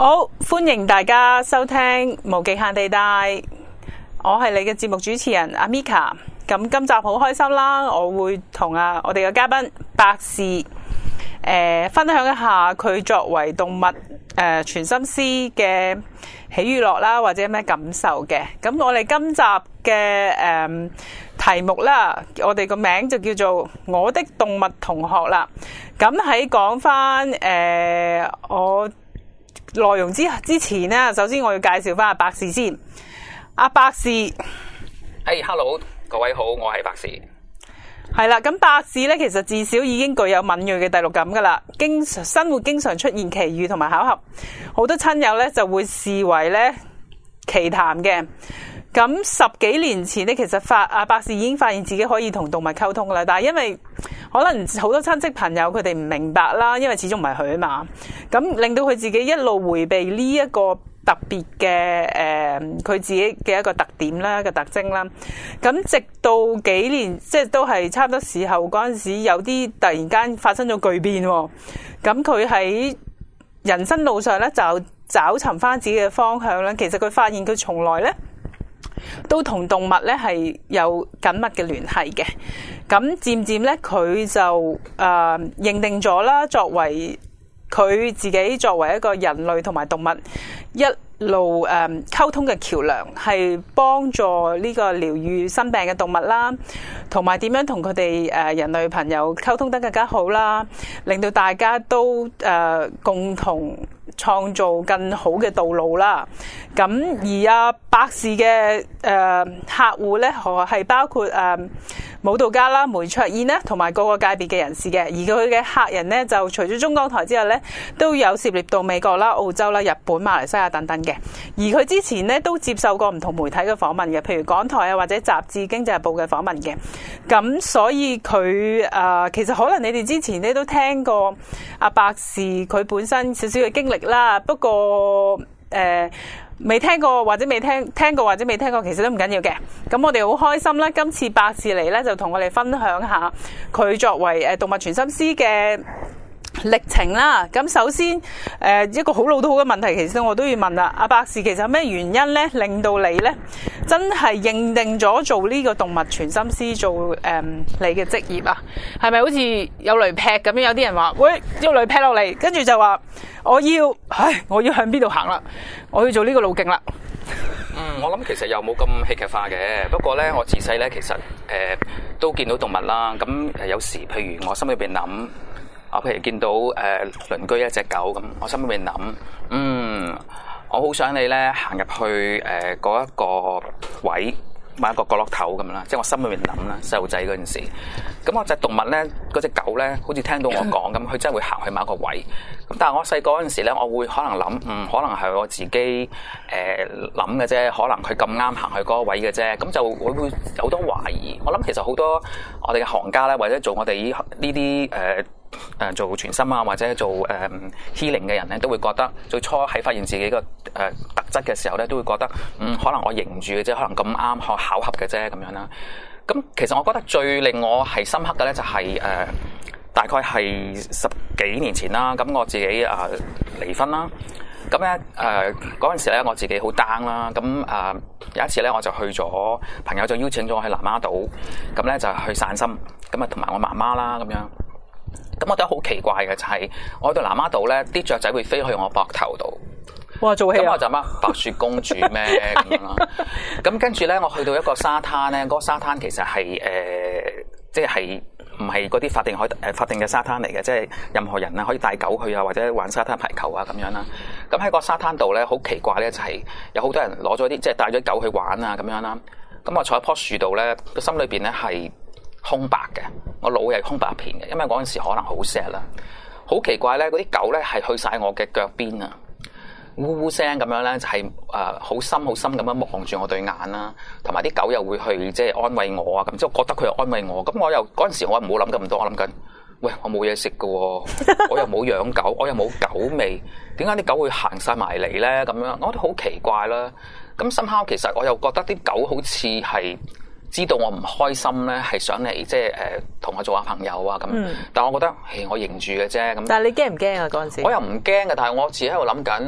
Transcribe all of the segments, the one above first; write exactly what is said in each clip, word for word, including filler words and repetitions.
好，歡迎大家收聽無極限地帶，我係你嘅節目主持人阿 Mika。咁今集好開心啦，我會同啊我哋嘅嘉賓百事誒、呃、分享一下佢作為動物誒傳心師嘅喜與樂啦，或者有咩感受嘅。咁我哋今集嘅誒、呃、題目啦，我哋個名就叫做我的動物同學啦。咁喺講翻誒我內容之之前呢，首先我要介紹翻阿百事先。阿百事， 係、hey，hello， 各位好，我係百事。 係啦，咁百事咧，其實至少已經具有敏銳嘅第六感噶啦，經常生活經常出現奇遇同埋巧合，好多親友咧就會視為咧奇談嘅。咁十幾年前咧，其實發阿百事已經發現自己可以同動物溝通噶啦，但係因為可能好多親戚朋友佢哋唔明白啦，因為始終唔係佢啊嘛，咁令到佢自己一路迴避呢一個特別嘅誒佢自己嘅一個特點啦，一個特徵啦。咁直到幾年，即係都係差唔多時候嗰陣時，有啲突然間發生咗巨變喎。咁佢喺人生路上咧，就找尋翻自己嘅方向啦。其實佢發現佢從來咧都同動物咧係有緊密嘅聯繫嘅。咁漸漸咧，佢就誒、呃、認定咗啦，作為佢自己作為一個人類同埋動物一路誒溝通嘅橋梁，係幫助呢個療癒生病嘅動物啦，同埋點樣同佢哋誒人類朋友溝通得更加好啦，令到大家都誒共同創造更好嘅道路啦。咁而阿百事嘅誒客戶咧，係包括誒舞蹈家啦、梅卓燕啦，同埋各個界別嘅人士嘅。而佢嘅客人咧，就除咗中港台之外咧，都有涉獵到美國啦、澳洲啦、日本、馬來西亞等等嘅。而佢之前咧都接受過唔同媒體嘅訪問嘅，譬如港台啊或者雜誌《經濟日報》嘅訪問嘅。咁所以佢誒、呃、其實可能你哋之前咧都聽過阿百事佢本身少少嘅經歷啦，不過誒。呃未聽過或者未聽聽過或者未聽過，其實都唔緊要嘅。咁我哋好開心啦！今次百事嚟咧，就同我哋分享下佢作為誒動物傳心師嘅歷程啦。咁首先誒一個好老土嘅問題，其實我都要問啦。阿百事其實有咩原因咧，令到你咧真係認定咗做呢個動物傳心師做誒、嗯、你嘅職業啊？係咪好似有雷劈咁樣？有啲人話喂，有雷劈落嚟，跟住就話我要，唉，我要向邊度行啦？我要做呢個路徑啦。 嗯，我諗其實又冇咁戲劇化嘅。不過咧，我自細咧其實誒、呃、都見到動物啦。咁誒有時譬如我心裏邊諗，啊譬如見到誒鄰居一隻狗咁，我心裏邊諗，嗯，我好想你咧行入去誒嗰、呃、一個位。買一個角落頭咁啦，即係我心裏面諗啦，細路仔嗰陣時，咁我隻動物咧，嗰隻狗咧，好似聽到我講咁，佢真係會行去某一個位。咁但係我細個嗰陣時咧，我會可能諗，嗯，可能係我自己誒諗嘅啫，可能佢咁啱行去嗰個位嘅啫，咁就會會有好多懷疑。我諗其實好多我哋嘅行家咧，或者做我哋呢呢啲誒誒做傳心啊，或者做誒 healing 嘅人咧，都會覺得最初喺發現自己個誒特質嘅時候咧，都會覺得嗯，可能我認住嘅啫，可能咁啱可巧合嘅啫咁樣啦。咁其實我覺得最令我係深刻嘅咧，就係誒大概係十幾年前啦。咁我自己誒離婚啦。咁咧誒嗰陣時咧，我自己好 down 啦。咁誒有一次咧，我就去咗朋友就邀請咗我去南丫島，咁咧就去散心，咁啊同埋我媽媽啦咁樣。咁我覺得好奇怪嘅就係、是，我去到南丫島咧，啲雀仔會飛去我膊頭度。 哇！做戲啊！ 咁我就乜白雪公主咩咁樣啦？咁跟住咧，我去到一個沙灘咧，嗰、那個沙灘其實係誒、呃，即係唔係嗰啲法定海誒法定嘅沙灘嚟嘅，即係任何人啊可以帶狗去啊，或者玩沙灘排球啊咁樣啦。咁喺個沙灘度咧，好奇怪咧，就係有好多人攞咗啲即係帶咗狗去玩啊咁樣啦。咁我坐喺樖樹度咧，個心裏邊咧係空白嘅，我腦係空白一片嘅，因為嗰陣時可能好 sad 啦。好奇怪咧，嗰啲狗咧係去晒我嘅腳邊啊！嗚嗚聲咁樣咧，就係誒好深好深咁樣望住我對眼啦，同埋啲狗又會去即係安慰我啊，咁即係覺得佢又安慰我，咁我又嗰陣時我唔好諗咁多，我諗緊，喂，我冇嘢食㗎喎，我又冇養狗，我又冇狗味，點解啲狗會行晒埋嚟咧？咁樣我覺得好奇怪啦。咁深刻其實我又覺得啲狗好似係知道我唔開心咧，係想嚟即係誒同我做下朋友啊咁。嗯、但係我覺得，誒我認住嘅啫咁。 但係你驚唔驚啊嗰陣時？ 我又唔驚嘅，但係我自己喺度諗緊。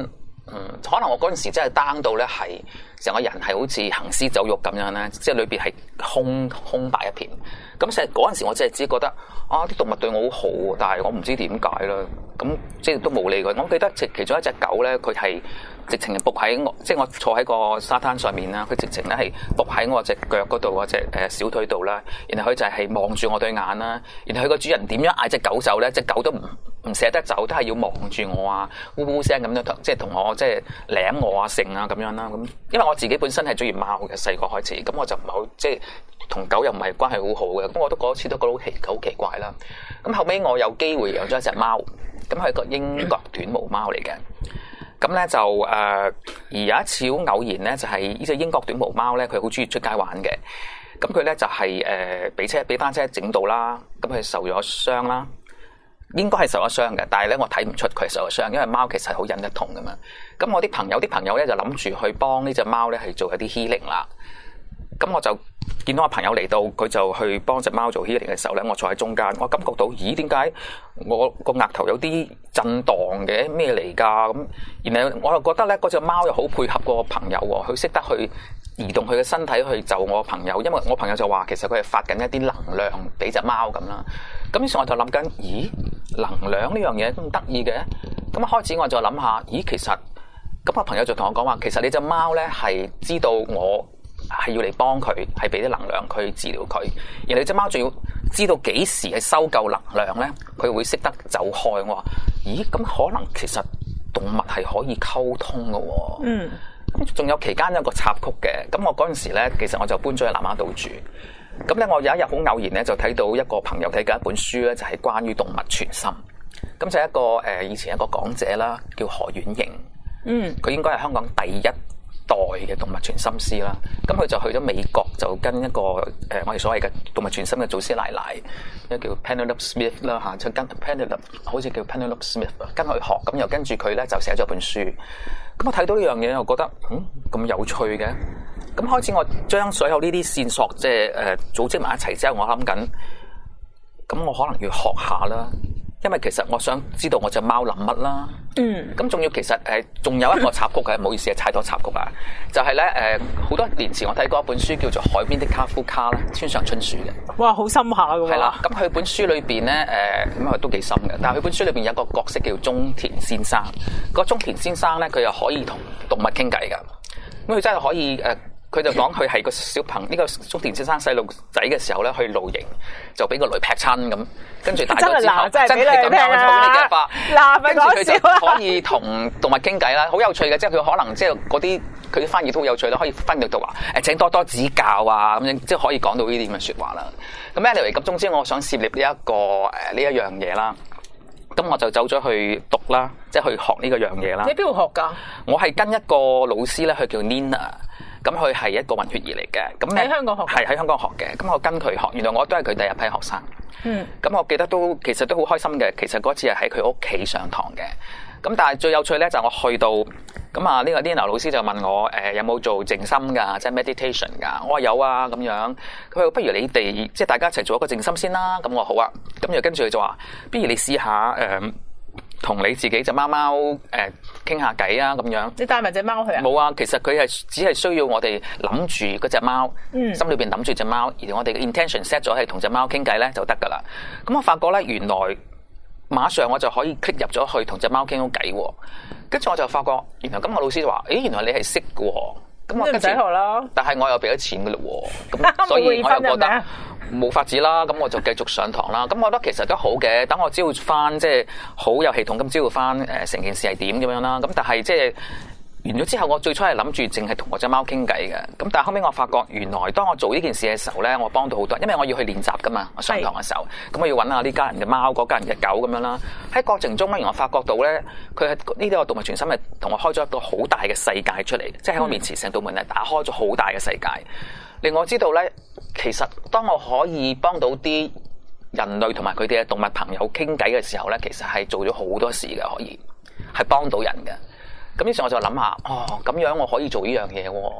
嗯，可能我嗰陣時真係 down 到咧，係成個人係好似行屍走肉咁樣咧，即係裏邊係空空白一片。咁成嗰陣時我真係只覺得啊，啲動物對我好好，但係我唔知點解啦。咁即係都冇理佢。我記得其其中一隻狗咧，佢係直情係伏喺我，即係我坐喺個沙灘上面啦。佢直情咧係伏喺我隻腳嗰度，嗰隻誒小腿度啦。然後佢就係望住我對眼啦。然後佢個主人點樣嗌隻狗走咧，隻狗都唔唔捨得走，都係要望住我啊，嗚嗚聲咁樣，即係同我即係舐我啊、剩啊咁樣啦。咁因為我自己本身係中意貓嘅，細個開始，咁我就唔係好即係同狗又唔係關係好好嘅。咁我都嗰次都覺得好奇好奇怪啦。咁後尾我有機會養咗一隻貓，咁係個英國短毛貓嚟嘅。咁咧就誒、呃，而有一次好偶然咧，就係呢隻英國短毛貓咧，佢好中意出街玩嘅。咁佢咧就係誒俾車俾班車整到啦，咁佢受咗傷啦。應該係受咗傷嘅，但係咧我睇唔出佢係受咗傷，因為貓其實好忍得痛噶嘛。咁我啲朋友啲朋友咧就諗住去幫呢隻貓咧係做一啲 healing 啦。咁我就見到我朋友嚟到，佢就去幫隻貓做 healing 嘅時候咧，我坐喺中間，我感覺到咦，點解我個額頭有啲震盪嘅？咩嚟㗎？咁然後我又覺得咧，嗰隻貓又好配合個朋友喎，佢識得去移動佢嘅身體去就我朋友，因為我朋友就話其實佢係發緊一啲能量俾隻貓咁啦。咁於是我就諗緊，咦，能量呢樣嘢咁得意嘅？咁開始我就諗下，咦，其實咁我朋友就同我講話，其實你隻貓咧係知道我係要嚟幫佢，係俾啲能量佢治療佢，而你隻貓仲要知道幾時係收夠能量咧，佢會識得走開。我話，咦，咁可能其實動物係可以溝通嘅喎。嗯。咁仲有期間有個插曲嘅，咁我嗰陣時咧，其實我就搬咗去南丫島住。咁咧，我有一日好偶然咧，就睇到一個朋友睇緊一本書咧，就係、是、關於動物傳心。咁就一個誒、呃，以前一個講者啦，叫何婉瑩。嗯，佢應該係香港第一代嘅動物傳心師啦。咁佢就去咗美國，就跟一個誒、呃，我哋所謂嘅動物傳心嘅祖師奶奶，一個叫 Penelope Smith 啦嚇，就跟 Penelope 好似叫 Penelope Smith， 跟佢學，咁又跟住佢咧就寫咗本書。咁我睇到呢樣嘢，我覺得嗯咁有趣嘅。咁開始我將所有呢啲線索即係誒組織埋一齊之後，我諗緊，咁我可能要學下啦，因為其實我想知道我隻貓諗乜啦。嗯。咁仲要其實誒仲有一個插曲嘅，唔好意思啊，太多插曲啊。就係咧誒好多年前我睇過一本書叫做《海邊的卡夫卡》啦，村上春樹嘅。哇，好深下㗎喎。係啦，咁佢本書裏邊咧誒咁啊都幾深嘅，但係佢本書裏邊有一個角色叫中田先生。個中田先生咧，佢又可以同動物傾偈㗎。咁佢真係可以誒。呃佢就講佢係個小朋呢、這個中田先生細路仔嘅時候咧，去露營就俾個雷劈親咁，跟住大咗之後真係咁樣好呢嘅法，跟住佢就可以同動物傾偈啦，好有趣嘅，即係佢可能即係嗰啲佢啲翻譯都好有趣啦，可以翻譯到話誒請多多指教啊咁樣，即係可以講到呢啲咁嘅説話啦。咁 anyway 咁總之我想涉獵呢、這、一個誒呢一樣嘢啦，咁我就走咗去讀啦，即係去學呢個樣嘢啦。你喺邊度學㗎？我係跟一個老師咧，佢叫 Nina。咁佢係一個混血兒嚟嘅，咁喺香港學，係喺香港學嘅。咁我跟佢學，原來我都係佢第一批學生。嗯，咁我記得都其實都好開心嘅。其實嗰次係喺佢屋企上堂嘅。咁但係最有趣咧就係我去到，咁啊呢個 Nina 老師就問我誒、呃、有冇做靜心㗎，即係 meditation 㗎？我話有啊咁樣。佢話不如你哋即係大家一齊做一個靜心先啦。咁我話好啊。咁又跟住佢就話，不如你試下誒。呃同你自己隻貓貓誒傾下偈啊咁樣，你帶埋隻貓去啊？冇啊，其實佢係只係需要我哋諗住嗰隻貓，嗯、心裏邊諗住隻貓，而我哋嘅 intention set 咗係同隻貓傾偈咧就得噶啦。咁我發覺咧，原來馬上我就可以 click 入咗去同隻貓傾到偈喎。跟住我就發覺，原來咁個老師就話：，誒，原來你係識嘅喎。咁我唔使學啦。但係我又俾咗錢嘅嘞喎。咁所以我又覺得。冇法子啦，咁我就繼續上堂啦。咁我覺得其實都好嘅，等我知道翻即係好有系統咁知道翻誒成件事係點咁樣啦。咁但係即係完咗之後，我最初係諗住淨係同我隻貓傾偈嘅。咁但係後尾我發覺，原來當我做呢件事嘅時候咧，我幫到好多，因為我要去練習噶嘛。我上堂嘅時候，咁我要揾下呢家人嘅貓，嗰家人嘅狗咁樣啦。喺過程中咧，原來我發覺到咧，佢係呢啲個動物傳心係同我開咗一個好大嘅世界出嚟，即係喺我面前成道門係打開咗好大嘅世界。令我知道咧，其實當我可以幫到啲人類同埋佢哋嘅動物朋友傾偈嘅時候咧，其實係做咗好多事嘅，可以係幫到人嘅。咁於是我就諗下，哦，咁樣我可以做呢樣嘢喎。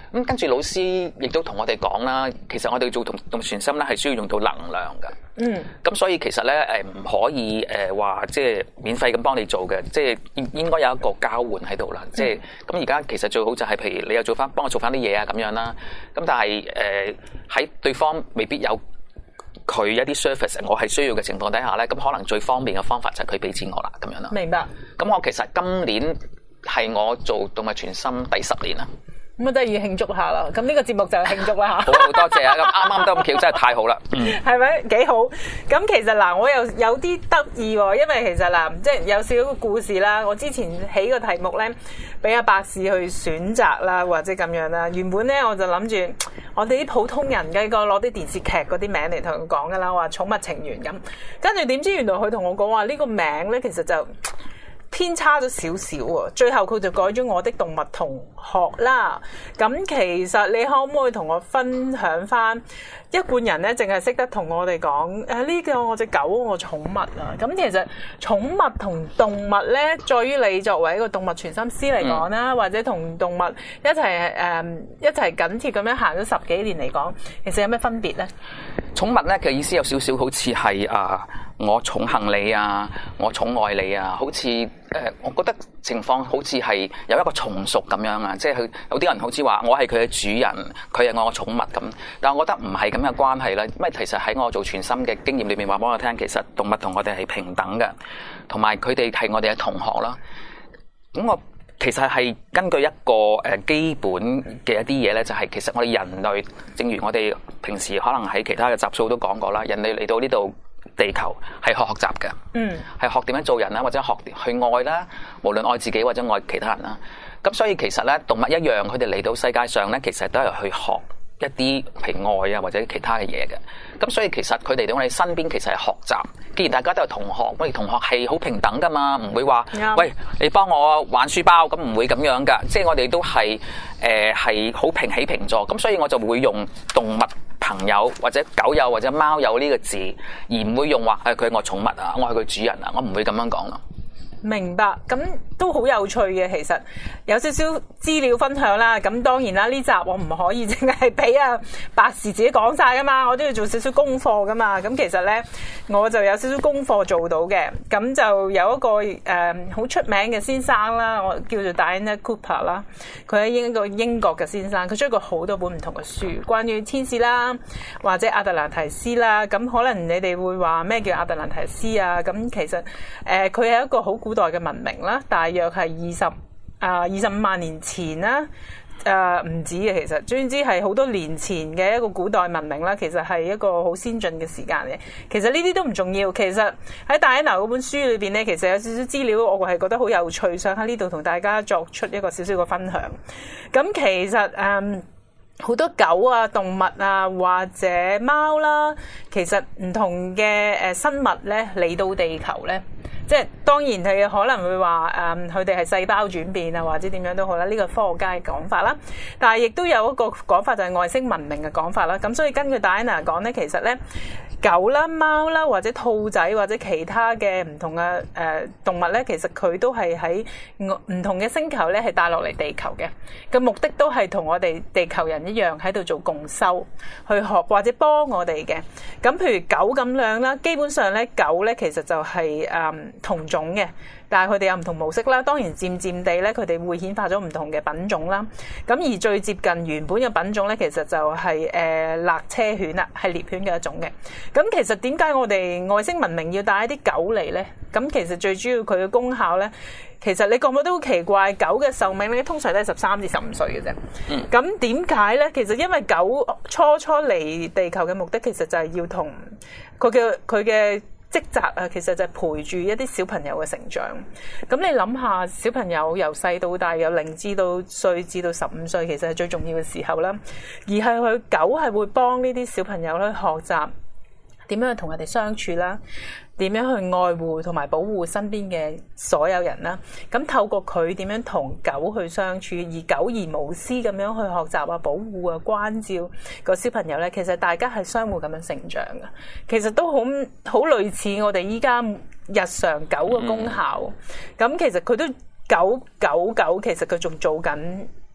咁跟住老師亦都同我哋講啦，其實我哋做動動物傳心咧係需要用到能量㗎。 嗯。 咁所以其實咧誒唔可以誒話即係免費咁幫你做嘅，即係應應該有一個交換喺度啦。即係咁而家其實最好就係譬如你又做翻幫我做翻啲嘢啊咁樣啦。咁但係誒喺對方未必有佢一啲 service 我係需要嘅情況底下咧，咁可能最方便嘅方法就係佢俾錢我啦咁樣啦。 明白。咁我其實今年係我做動物傳心第十年啦。 咁啊，真係要慶祝下啦！咁呢個節目就慶祝啦嚇。 好啊，多謝啊！咁啱啱得咁巧，真係太好啦。嗯， 係咪幾好？咁其實嗱，我又有啲得意喎，因為其實嗱，即係有少少故事啦。我之前起個題目咧，俾阿博士去選擇啦，或者咁樣啦。原本咧我就諗住，我哋啲普通人嘅個攞啲電視劇嗰啲名嚟同佢講噶啦，話寵物情緣咁。跟住點知原來佢同我講話呢個名咧，其實就偏差咗少少喎，最後佢就改咗我的動物同學啦。咁其實你可唔可以同我分享翻？一貫人咧，淨係識得同我哋講誒呢個我隻狗我寵物啊。咁其實寵物同動物咧，在於你作為一個動物傳心師嚟講啦，嗯、或者同動物一齊誒、嗯、一齊緊貼咁樣行咗十幾年嚟講，其實有咩分別咧？ 寵物咧嘅意思有少少好似係啊，我寵幸你啊，我寵愛你啊，好似誒、呃，我覺得情況好似係有一個從屬咁樣啊，即係佢有啲人好似話我係佢嘅主人，佢係我嘅寵物咁，但係我覺得唔係咁嘅關係啦，因為其實喺我做傳心嘅經驗裏面話俾我聽，其實動物同我哋係平等嘅，同埋佢哋係我哋嘅同學啦。咁我其實係根據一個誒基本嘅一啲嘢咧，就係其實我哋人類，正如我哋平時可能喺其他嘅集數都講過啦，人類嚟到呢度地球係學學習嘅，嗯，係學點樣做人啦，或者學去愛啦，無論愛自己或者愛其他人啦。咁所以其實咧，動物一樣，佢哋嚟到世界上咧，其實都係去學一啲譬如愛啊或者其他嘅嘢嘅。咁所以其實佢哋到我哋身邊其實係學習。既然大家都係同學，我哋同學係好平等噶嘛，唔會話、嗯、喂你幫我玩書包，咁唔會咁樣噶。即係我哋都係誒係好平起平坐。咁所以我就會用動物朋友或者狗友或者貓友呢個字，而唔會用話係佢係我寵物啊，我係佢主人啊，我唔會咁樣講咯。 明白，咁都好有趣嘅。其實有少少資料分享啦，咁當然啦，呢集我唔可以淨係俾阿博士自己講晒噶嘛，我都要做少少功課噶嘛。咁其實咧，我就有少少功課做到嘅。咁就有一個誒好出名嘅先生啦，我叫做 Diana Cooper 啦，佢係英個英國嘅先生，佢出過好多本唔同嘅書，關於天使啦，或者亞特蘭提斯啦。咁可能你哋會話咩叫亞特蘭提斯啊？咁其實誒佢係一個好古代嘅文明啦，大約係二十啊二十五萬年前啦，誒唔止嘅，其實總之係好多年前嘅一個古代文明啦。其實係一個好先進嘅時間嘅。其實呢啲都唔重要。其實喺戴安娜嗰本書裏邊咧，其實有少少資料，我係覺得好有趣，想喺呢度同大家作出一個少少嘅分享。咁其實誒好多狗啊、動物啊或者貓啦，其實唔同嘅誒生物咧嚟到地球咧。即係當然佢可能會話誒，佢哋係細胞轉變啊，或者點樣都好啦。呢個科學家嘅講法啦，但係亦都有一個講法就係外星文明嘅講法啦。咁所以根據 Diana 講咧，其實咧狗啦、貓啦或者兔仔或者其他嘅唔同嘅誒動物咧，其實佢都係喺唔同嘅星球咧係帶落嚟地球嘅。個目的都係同我哋地球人一樣喺度做共修，去學或者幫我哋嘅。咁譬如狗咁樣啦，基本上咧狗咧其實就係誒同種嘅，但係佢哋有唔同模式啦。當然漸漸地咧，佢哋會顯化咗唔同嘅品種啦。咁而最接近原本嘅品種咧，其實就係誒勒車犬啦，係獵犬嘅一種嘅。咁其實點解我哋外星文明要帶一啲狗嚟咧？咁其實最主要佢嘅功效咧，其實你覺唔覺得好奇怪？狗嘅壽命咧通常都係十三至十五歲嘅啫。嗯。咁點解咧？其實因為狗初初嚟地球嘅目的，其實就係要同佢嘅佢嘅職責啊，其實就係陪住一啲小朋友嘅成長。咁你諗下，小朋友由細到大，由零至到歲至到十五歲，其實係最重要嘅時候啦。而係佢狗係會幫呢啲小朋友去學習點樣去同人哋相處啦，點樣去愛護同埋保護身邊嘅所有人啦。咁透過佢點樣同狗去相處，而狗而無私咁樣去學習啊、保護啊、關照個小朋友咧，其實大家係相互咁樣成長嘅。其實都好好類似我哋依家日常狗嘅功效。咁、嗯、其實佢都狗狗狗，其實佢仲做緊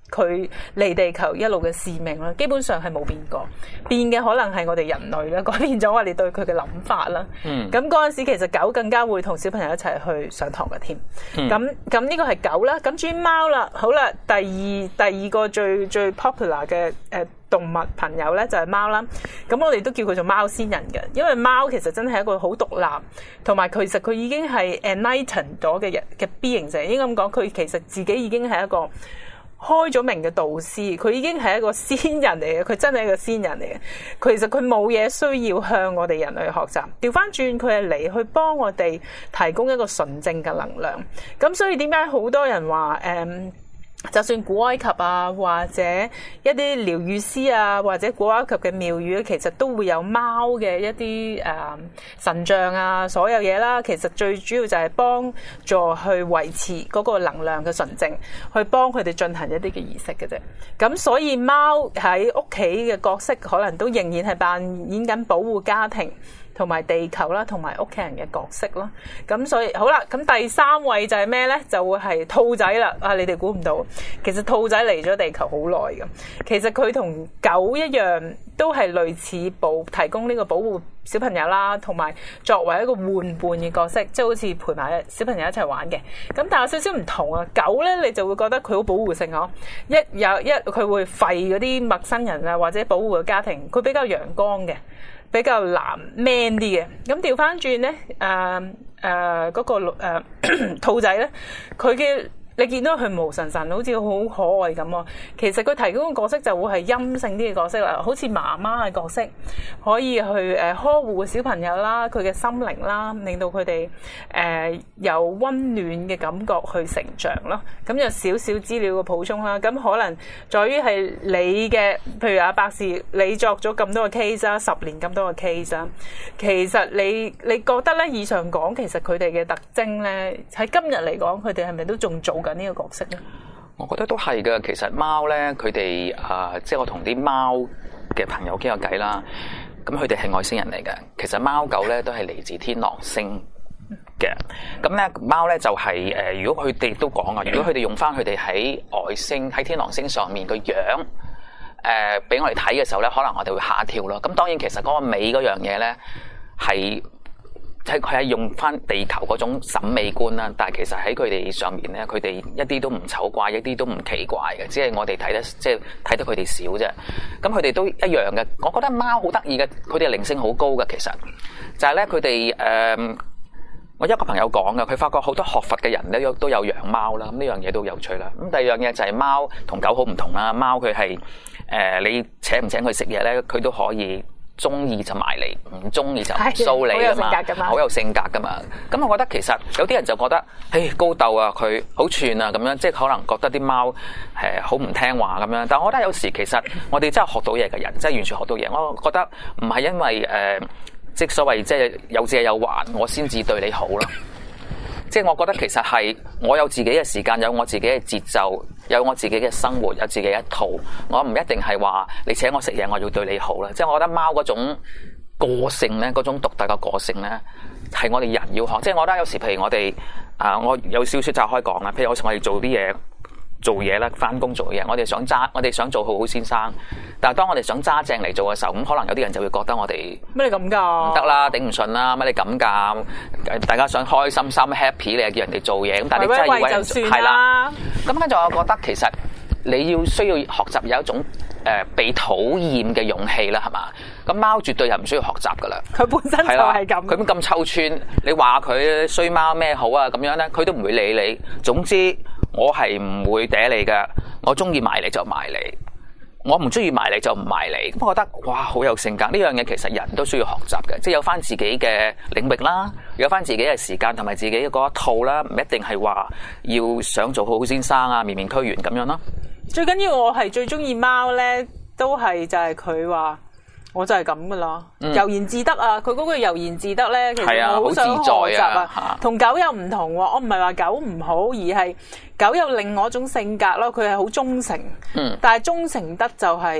佢嚟地球一路嘅使命啦，基本上係冇變過，變嘅可能係我哋人類啦，改變咗我哋對佢嘅諗法啦。嗯，咁嗰陣時其實狗更加會同小朋友一齊去上堂嘅添。咁咁呢個係狗啦，咁至於貓啦，好啦，第二第二個最最 popular 嘅誒動物朋友咧就係貓啦。咁我哋都叫佢做貓仙人嘅，因為貓其實真係一個好獨立，同埋其實佢已經係 enlightened 咗嘅人嘅 being，就應該咁講，佢其實自己已經係一個開咗明嘅導師，佢已經係一個仙人嚟嘅，佢真係一個仙人嚟嘅。其實佢冇嘢需要向我哋人類學習，調翻轉佢係嚟去幫我哋提供一個純正嘅能量。咁所以點解好多人話誒、嗯就算古埃及啊，或者一啲療癒師啊，或者古埃及嘅廟宇，其實都會有貓嘅一啲誒、呃、神像啊，所有嘢啦。其實最主要就係幫助去維持嗰個能量嘅純正，去幫佢哋進行一啲嘅儀式嘅啫。咁所以貓喺屋企嘅角色，可能都仍然係扮演緊保護家庭同埋地球啦，同埋屋企人嘅角色啦。咁所以好啦，咁第三位就係咩呢？就會係兔仔啦。啊，你哋估唔到，其實兔仔嚟咗地球好耐㗎。其實佢同狗一樣，都係類似保提供呢個保護小朋友啦，同埋作為一個玩伴嘅角色，即係好似陪埋小朋友一齊玩嘅。咁但係有少少唔同啊。狗呢，你就會覺得佢好保護性嗬。一有一佢會吠嗰啲陌生人啊，或者保護個家庭。佢比較陽光嘅。比較男 man 啲嘅，咁調翻轉咧，誒誒嗰個誒、呃、兔仔咧，佢嘅你見到佢毛神神，好似好可愛咁喎。其實佢提供嘅角色就會係陰性啲嘅角色啦，好似媽媽嘅角色，可以去誒呵護小朋友啦，佢嘅心靈啦，令到佢哋誒有溫暖嘅感覺去成長咯。咁有少少資料嘅補充啦。咁可能在於係你嘅，譬如阿博士，你作咗咁多個 case 啦，十年咁多個 case 啦，其實你你覺得咧，以上講其實佢哋嘅特徵咧，喺今日嚟講，佢哋係咪都仲做緊呢個角色咧？ 我覺得都係嘅。其實貓咧，佢哋啊，即係我同啲貓嘅朋友傾下偈啦。咁佢哋係外星人嚟嘅。其實貓狗咧都係嚟自天狼星嘅。咁咧貓咧就係、是、誒，如果佢哋都講啊，如果佢哋用翻佢哋喺外星喺天狼星上面個樣誒，俾、呃、我哋睇嘅時候咧，可能我哋會嚇一跳咯。咁當然其實嗰個美嗰樣嘢咧係。佢係用翻地球嗰種審美觀啦，但係其實喺佢哋上面咧，佢哋一啲都唔醜怪，一啲都唔奇怪嘅，只係我哋睇得即係睇得佢哋少啫。咁佢哋都一樣嘅。我覺得貓好得意嘅，佢哋靈性好高嘅。其實就係咧，佢哋誒，我一個朋友講嘅，佢發覺好多學佛嘅人咧都有養貓啦。咁呢樣嘢都有趣啦。咁第二樣嘢就係貓同狗好唔同啦。貓佢係誒，你請唔請佢食嘢咧，佢都可以。中意就埋嚟，唔中意就唔騷你啊嘛，好有性格噶嘛。咁我覺得其實有啲人就覺得，誒高竇啊，佢好串啊咁樣，即係可能覺得啲貓誒好唔聽話咁樣。但係我覺得有時其實我哋真係學到嘢嘅人，真係完全學到嘢。我覺得唔係因為誒、呃，即係所謂即係有借有還，我先至對你好咯。即係我覺得其實係我有自己嘅時間，有我自己嘅節奏，有我自己嘅生活，有自己一套。我唔一定係話你請我食嘢，我要對你好啦。即係我覺得貓嗰種個性咧，嗰種獨特嘅個性咧，係我哋人要學。即係我覺得有時譬如我哋啊，我有少少就開講啦。譬如有時我哋做啲嘢。做嘢啦，翻工做嘢，我哋想揸，我哋想做好好先生。但係當我哋想揸正嚟做嘅時候，咁可能有啲人就會覺得我哋乜你咁㗎？唔得啦，頂唔順啦，乜你咁㗎？大家想開心心 happy， 你又叫人哋做嘢，咁但係你真係以為人係啦。咁跟住我覺得其實你要需要學習有一種誒、呃、被討厭嘅勇氣啦，係嘛？咁貓絕對係唔需要學習㗎啦。佢本身就係咁。佢咁臭串，你話佢衰貓咩好啊？咁樣咧，佢都唔會理你。總之。我係唔會嗲你噶，我中意埋你就埋你，我唔中意埋你就唔埋你。咁我覺得哇，好有性格呢樣嘢，其實人都需要學習嘅，即係有翻自己嘅領域啦，有翻自己嘅時間同埋自己嗰一套啦，唔一定係話要想做好好先生啊，面面俱圓咁樣咯。 最緊要我係最中意貓咧，都係就係佢話。我就係咁噶啦，悠然自得啊！佢嗰個悠然自得咧，其實我好想學習啊。同狗又唔同喎，我唔係話狗唔好，而係狗有另外一種性格咯。佢係好忠誠，嗯、但係忠誠得就係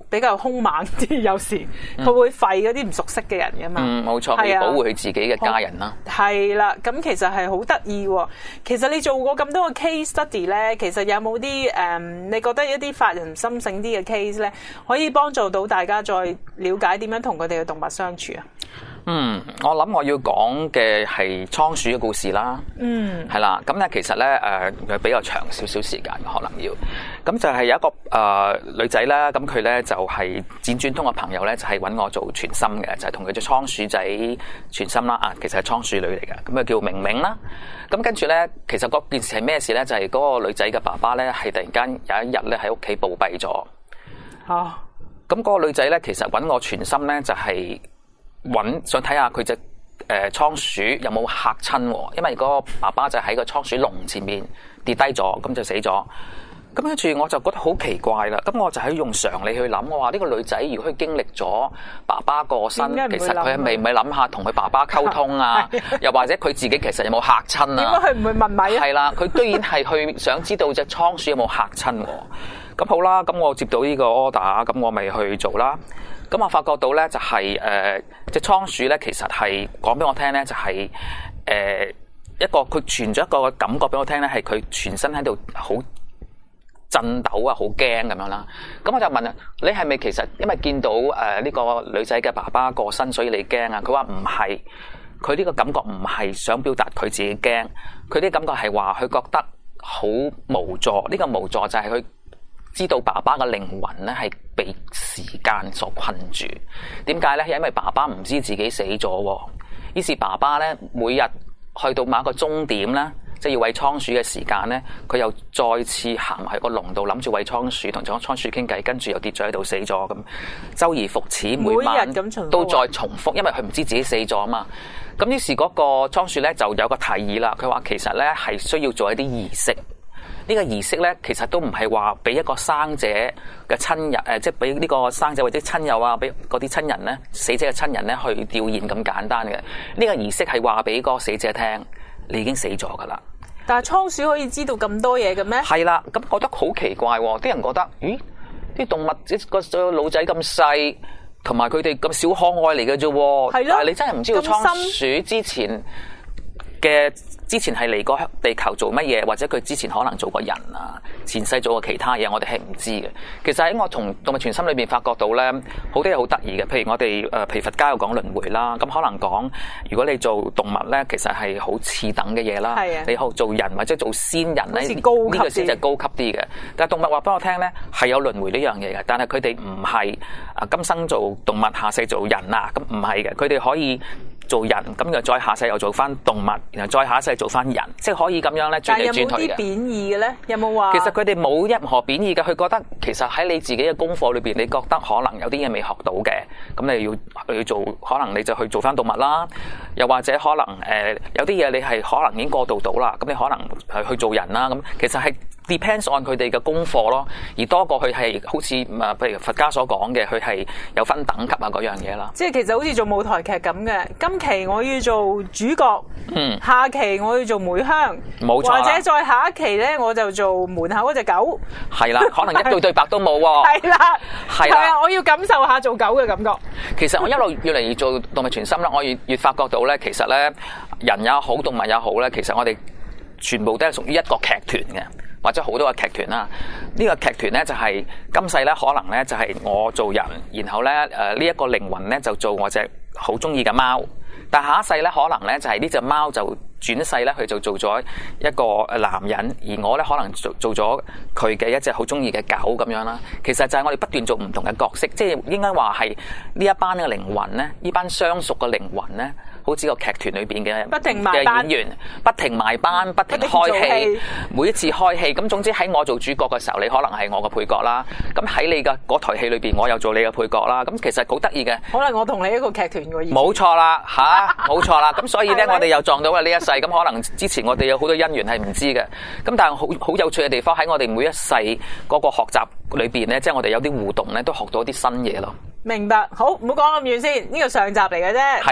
比較兇猛啲，有時佢會吠嗰啲唔熟悉嘅人噶嘛。 嗯，冇錯，要保護佢自己嘅家人啦。 係啦，咁其實係好得意喎。其實你做過咁多個 case study 咧，其實有冇啲誒，你覺得一啲發人深省啲嘅 case 咧，可以幫助到大家再了解點樣同佢哋嘅動物相處啊？ 嗯，我諗我要講嘅係倉鼠嘅故事啦。 嗯， 係啦，咁咧其實咧誒比較長少少時間，可能要咁就係有一個誒、呃、女仔啦，咁佢咧就係輾轉通過朋友咧，就係揾我做傳心嘅，就係同佢隻倉鼠仔傳心啦。啊，其實係倉鼠女嚟嘅，咁啊叫明明啦。咁跟住咧，其實嗰件事係咩事咧？就係、是、嗰個女仔嘅爸爸咧，係突然間有一日咧喺屋企暴斃咗。哦，咁嗰個女仔咧，其實揾我傳心咧，就係、是。揾想睇下佢隻誒倉鼠有冇嚇親，因為嗰個爸爸就喺個倉鼠籠前面跌低咗，咁就死咗。咁跟住我就覺得好奇怪啦。咁我就喺用常理去諗，我話呢個女仔如果佢經歷咗爸爸過身，其實佢係咪唔係諗下同佢爸爸溝通啊？又或者佢自己其實有冇嚇親啊？ 點解佢唔會問米啊？ 係啦，佢居然係去想知道隻倉鼠有冇嚇親。咁好啦，咁我接到呢個 order， 咁我咪去做啦。咁我發覺到咧，就係誒隻倉鼠咧，其實係講俾我聽咧，就係、是、誒、呃、一個佢傳咗一個感覺俾我聽咧，係佢全身喺度好震抖啊，好驚咁樣啦。咁我就問啊，你係咪其實因為見到誒呢、呃這個女仔嘅爸爸過身，所以你驚啊？佢話唔係，佢呢個感覺唔係想表達佢自己驚，佢啲感覺係話佢覺得好無助。呢、這個無助就係佢知道爸爸嘅靈魂咧係被時間所困住。點解咧？因為爸爸唔知自己死咗，於是爸爸咧每日去到某一個終點咧，即係要餵倉鼠嘅時間咧，佢又再次行埋個籠度，諗住餵倉鼠，同咗倉鼠傾偈，跟住又跌咗喺度死咗咁，周而復始，每晚都再重複，因為佢唔知自己死咗啊嘛。咁於是嗰個倉鼠咧就有個提議啦，佢話其實咧係需要做一啲儀式。呢個儀式咧，其實都唔係話俾一個生者嘅親人，誒，即係俾呢個生者或者親友啊，俾嗰啲親人咧，死者嘅親人咧去吊唁咁簡單嘅。呢個儀式係話俾個死者聽，你已經死咗噶啦。 但係倉鼠可以知道咁多嘢嘅咩？ 係啦，咁覺得好奇怪喎。啲人覺得，咦？啲動物個個腦仔咁細，同埋佢哋咁小可愛嚟嘅啫。係咯。但係你真係唔知道倉鼠之前嘅。之前係嚟過地球做乜嘢，或者佢之前可能做過人啊，前世做過其他嘢，我哋係唔知嘅。其實喺我同動物傳心裏邊發覺到咧，好多嘢好得意嘅。譬如我哋誒，譬如佛家有講輪迴啦，咁可能講如果你做動物咧，其實係好次等嘅嘢啦。係啊。你學做人或者做仙人咧，呢、呢個先係高級啲嘅。但係動物話俾我聽咧，係有輪迴呢樣嘢嘅，但係佢哋唔係啊，今生做動物，下世做人啊，咁唔係嘅，佢哋可以。做人咁又再下世又做翻動物，然後再下一世做翻人，即係可以咁樣咧轉嚟轉去嘅。但係有冇啲貶義嘅咧？有冇話？其實佢哋冇任何貶義嘅，佢覺得其實喺你自己嘅功課裏邊，你覺得可能有啲嘢未學到嘅，咁你要去做，可能你就去做翻動物啦。又或者可能誒、呃、有啲嘢你係可能已經過渡到啦，咁你可能係去做人啦。咁其實係 depends on 佢哋嘅功課咯，而多過佢係好似啊，譬如佛家所講嘅，佢係有分等級啊嗰樣嘢啦。即係其實好似做舞台劇咁嘅，今期我要做主角，嗯，下期我要做梅香，冇錯，或者再下一期咧我就做門口嗰隻狗，係啦，可能一句對白都冇喎，係啦，係啦，我要感受下做狗嘅感覺。其實我一路越嚟越做動物傳心啦，我越越發覺到咧，其實咧人也好，動物也好咧，其實我哋全部都係屬於一個劇團嘅。或者好多個劇團啦，呢個劇團咧就係今世咧可能咧就係我做人，然後咧誒呢一個靈魂咧就做我隻好中意嘅貓，但下一世咧可能咧就係呢隻貓就轉世咧佢就做咗一個男人，而我咧可能做做咗佢嘅一隻好中意嘅狗咁樣啦。其實就係我哋不斷做唔同嘅角色，即係應該話係呢一班嘅靈魂咧，呢班相熟嘅靈魂咧。好似個劇團裏邊嘅嘅演員，不停埋班，不停開戲，每一次開戲咁。總之喺我做主角嘅時候，你可能係我嘅配角啦。咁喺你嘅嗰台戲裏邊，我又做你嘅配角啦。咁其實好得意嘅。可能我同你一個劇團嘅意思。冇錯啦，嚇，冇錯啦。咁所以咧，我哋又撞到啊呢一世。咁可能之前我哋有好多姻緣係唔知嘅。咁但係好好有趣嘅地方喺我哋每一世嗰個學習裏邊咧，即係我哋有啲互動咧，都學到一啲新嘢咯。明白，好，唔好講咁遠先。呢個上集嚟嘅啫。係。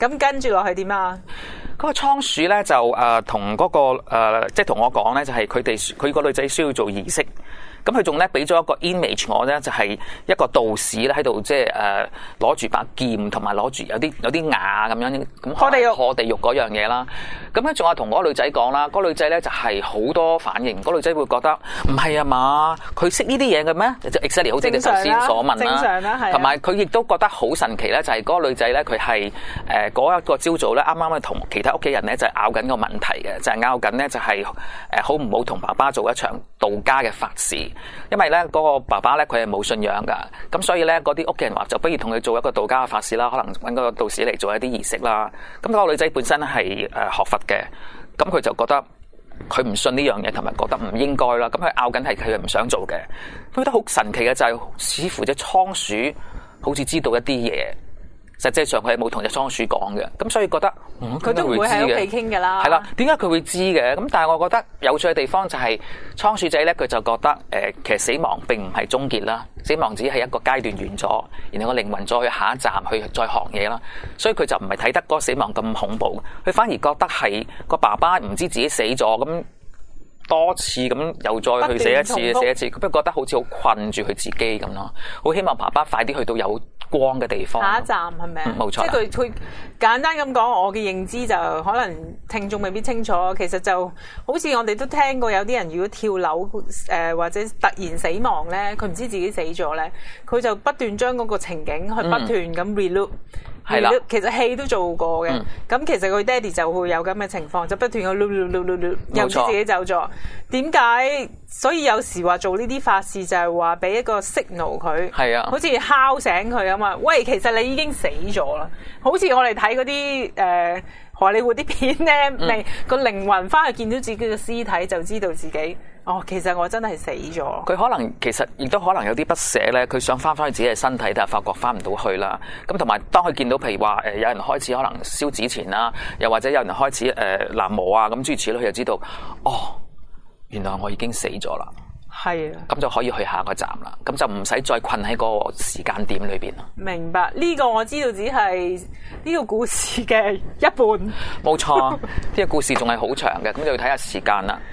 咁跟住落去點啊？ 嗰個倉鼠咧就誒同嗰個誒即係同我講咧，就係佢哋佢個女仔需要做儀式。咁佢仲咧俾咗一個 image 我咧，就係一個道士咧喺度即係誒攞住把劍，同埋攞住有啲有啲牙咁樣咁破地獄破地獄嗰樣嘢啦。咁咧仲有同嗰個女仔講啦，嗰個女仔咧就係好多反應。嗰個女仔會覺得唔係啊嘛，佢識呢啲嘢嘅咩？就 exactly 好似你頭先所問啦， 正常啦，係。 同埋佢亦都覺得好神奇咧，就係嗰個女仔咧，佢係誒嗰一個朝早咧，啱啱咧同其他屋企人咧就係拗緊個問題嘅，就係拗緊咧就係誒好唔好同爸爸做一場道家嘅法事。因為咧嗰個爸爸咧佢係冇信仰噶，咁所以咧嗰啲屋企人話就不如同佢做一個道家嘅法事啦，可能揾個道士嚟做一啲儀式啦。咁嗰個女仔本身係誒學佛嘅，咁佢就覺得佢唔信呢樣嘢，同埋覺得唔應該啦。咁佢拗緊係佢唔想做嘅。佢覺得好神奇嘅就係，似乎隻倉鼠好似知道一啲嘢。實際上佢係冇同隻倉鼠講嘅，咁所以覺得佢都唔會喺屋企傾㗎啦。 係啦，點解佢會知嘅？咁但係我覺得有趣嘅地方就係倉鼠仔咧，佢就覺得誒，其實死亡並唔係終結啦，死亡只係一個階段完咗，然後個靈魂再去下一站去再學嘢啦。所以佢就唔係睇得嗰個死亡咁恐怖，佢反而覺得係個爸爸唔知自己死咗咁。多次咁又再去寫一次寫一次，佢不過覺得好似好困住佢自己咁咯，好希望爸爸快啲去到有光嘅地方。 下一站係咪？ 嗯，冇錯。 即係佢佢簡單咁講，我嘅認知就可能聽眾未必清楚。其實就好似我哋都聽過有啲人如果跳樓誒、呃、或者突然死亡咧，佢唔知自己死咗咧，佢就不斷將嗰個情景去不斷咁 reloop。係啦，其實戲都做過嘅，咁、嗯、其實佢爹哋就會有咁嘅情況，就不斷咁碌碌碌碌碌，又唔知自己走咗。點解？所以有時話做呢啲法事就係話俾一個 signal 佢，係啊，好似敲醒佢咁啊！喂，其實你已經死咗啦，好似我哋睇嗰啲誒荷里活啲片咧，未個靈魂翻去見到自己嘅屍體，就知道自己。哦，其實我真係死咗。佢可能其實亦都可能有啲不捨咧，佢想翻返去自己嘅身體，但係發覺翻唔到去啦。咁同埋當佢見到譬如話誒有人開始可能燒紙錢啦，又或者有人開始誒喃嘸啊，咁諸如此類，佢就知道哦，原來我已經死咗啦。 係啊， 咁就可以去下個站啦，咁就唔使再困喺嗰個時間點裏邊啦。 明白，呢個我知道只係呢個故事嘅一半。 冇錯，呢個故事仲係好長嘅，咁就要睇下時間啦。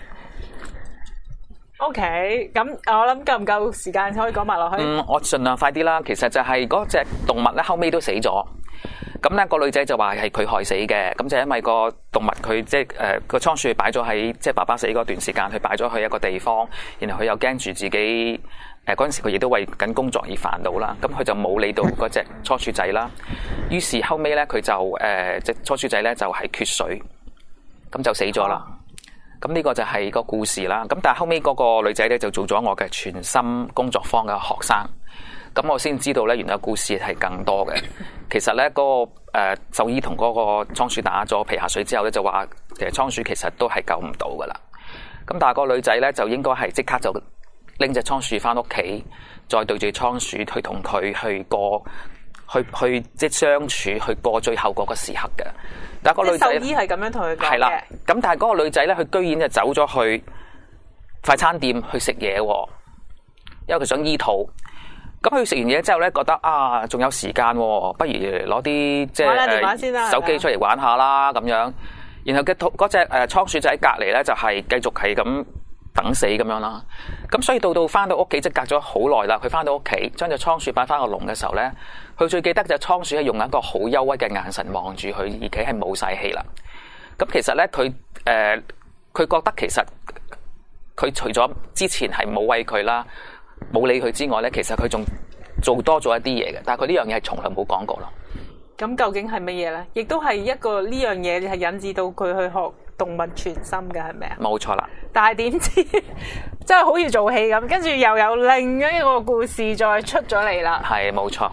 OK，咁我諗夠唔夠時間可以講埋落去？ 嗯，我盡量快啲啦。其實就係嗰隻動物咧，後尾都死咗。咁咧個女仔就話係佢害死嘅，咁就因為個動物佢即係誒個倉鼠擺咗喺即係爸爸死嗰段時間，佢擺咗去一個地方，然後佢又驚住自己誒嗰陣時佢亦都為緊工作而煩惱啦。咁佢就冇理到嗰隻倉鼠仔啦。於是後尾咧佢就誒隻倉鼠仔咧就係缺水，咁就死咗啦。咁呢個就係個故事啦。咁但係後尾嗰個女仔咧就做咗我嘅全心工作坊嘅學生。咁我先知道咧，原來故事係更多嘅。其實咧，嗰、嗰個誒獸醫同嗰個倉鼠打咗皮下水之後咧，就話其實倉鼠其實都係救唔到噶啦。咁但係個女仔咧就應該係即刻就拎隻倉鼠翻屋企，再對住倉鼠去同佢去過，去去即係相處，去過最後嗰個時刻嘅。但係個女仔， 獸醫係咁樣同佢講嘅。 係啦。咁但係嗰個女仔咧，佢居然就走咗去快餐店去食嘢，因為佢想醫肚。咁佢食完嘢之後咧，覺得啊，仲有時間，不如攞啲即係手機出嚟玩下啦咁樣。然後嘅嗰隻誒倉鼠仔隔離咧，就係繼續係咁等死咁樣啦。咁所以到到翻到屋企，即係隔咗好耐啦。佢翻到屋企，將隻倉鼠擺翻個籠嘅時候咧，佢最記得隻倉鼠係用一個好憂鬱嘅眼神望住佢，而且係冇晒氣啦。咁其實咧，佢誒佢覺得其實佢除咗之前係冇餵佢啦，冇理佢之外咧，其實佢仲做多咗一啲嘢嘅，但係佢呢樣嘢係從來冇講過咯。 咁究竟係乜嘢咧？亦都係一個呢樣嘢係引致到佢去學動物傳心嘅，係咪啊？ 冇錯啦。 但係點知真係好似做戲咁，跟住又有另一個故事再出咗嚟啦。 係冇錯。